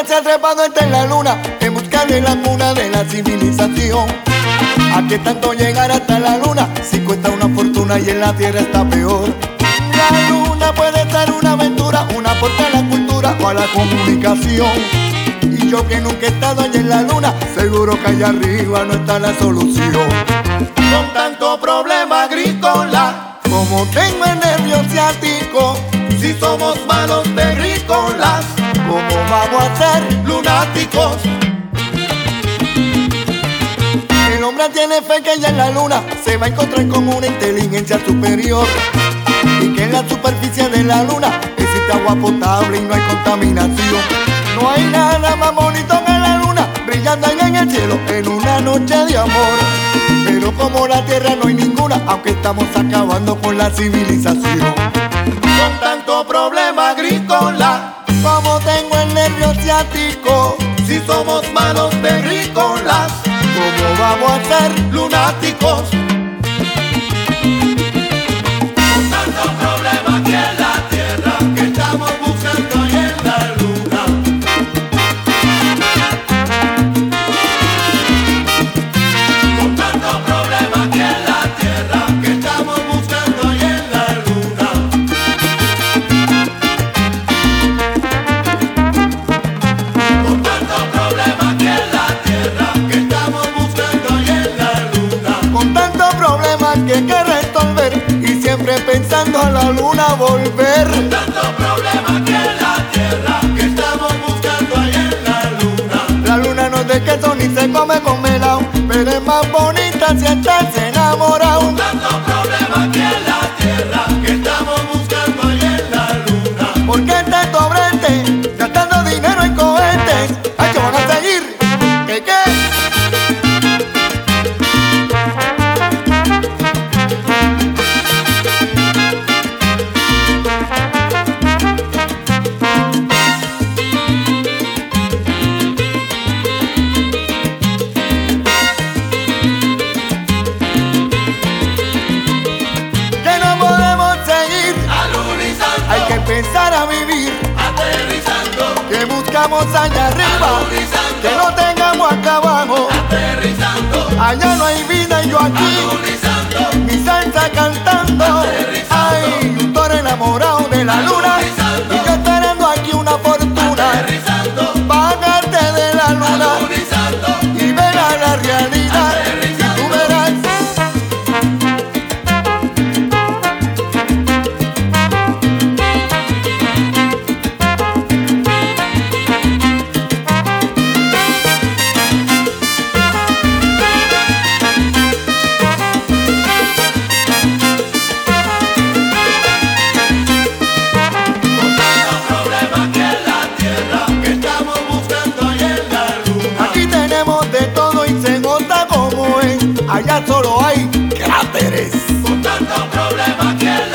hombre se ha trepado está en la luna en busca de la cuna de la civilización. ¿A qué tanto llegar hasta la luna si cuesta una fortuna y en la tierra está peor? La luna puede ser una aventura, un aporte a la cultura o a la comunicación. Y yo que nunca he estado allá en la luna, seguro que allá arriba no está la solución. Con tanto problema agrícola, como tengo el nervio ciático, si somos malos terrícolas, ¿cómo vamos a ser lunáticos? El hombre tiene fe que allá en la luna se va a encontrar con una inteligencia superior, y que en la superficie de la luna existe agua potable y no hay contaminación. No hay nada más bonito que la luna brillando ahí en el cielo en una noche de amor. Pero como la tierra no hay ninguna, aunque estamos acabando con la civilización. Con tanto problema agrícola, como tengo el nervio ciático, si somos malos terrícolas, ¿cómo vamos a ser lunáticos? Con tanto problema aquí en la tierra, que estamos buscando ahí en la luna. Con tanto problema aquí en la tierra, que estamos buscando ahí en la luna. Con tanto problema aquí en la tierra, que estamos buscando ahí en la luna. Con tantos problemas que hay que resolver y siempre pensando a la luna volver. Con tantos problemas aquí en la tierra, que estamos buscando ahí en la luna. La luna no es de queso ni se come con melao, pero es más bonita si estás enamorado. Con tantos problemas aquí en la tierra, que estamos buscando ahí en la luna. ¿Por qué este sobrete gastando dinero en cohetes? ¡Ay, que van a seguir! ¿Qué? Que no podemos seguir alunizando, hay que empezar a vivir aterrizando, que buscamos allá arriba, alunizando, que no tengamos acá abajo, aterrizando, allá no hay vida y yo aquí, alunizando, mi salsa cantando, ay, un toro enamorado de la luna, alunizando, y yo esperando aquí una fortuna, aterrizando, pagarte de la luna, alunizando, y ver a la realidad, y tú verás. Aquí tenemos de todo y se nota como es. Allá solo hay cráteres. Con tantos problemas que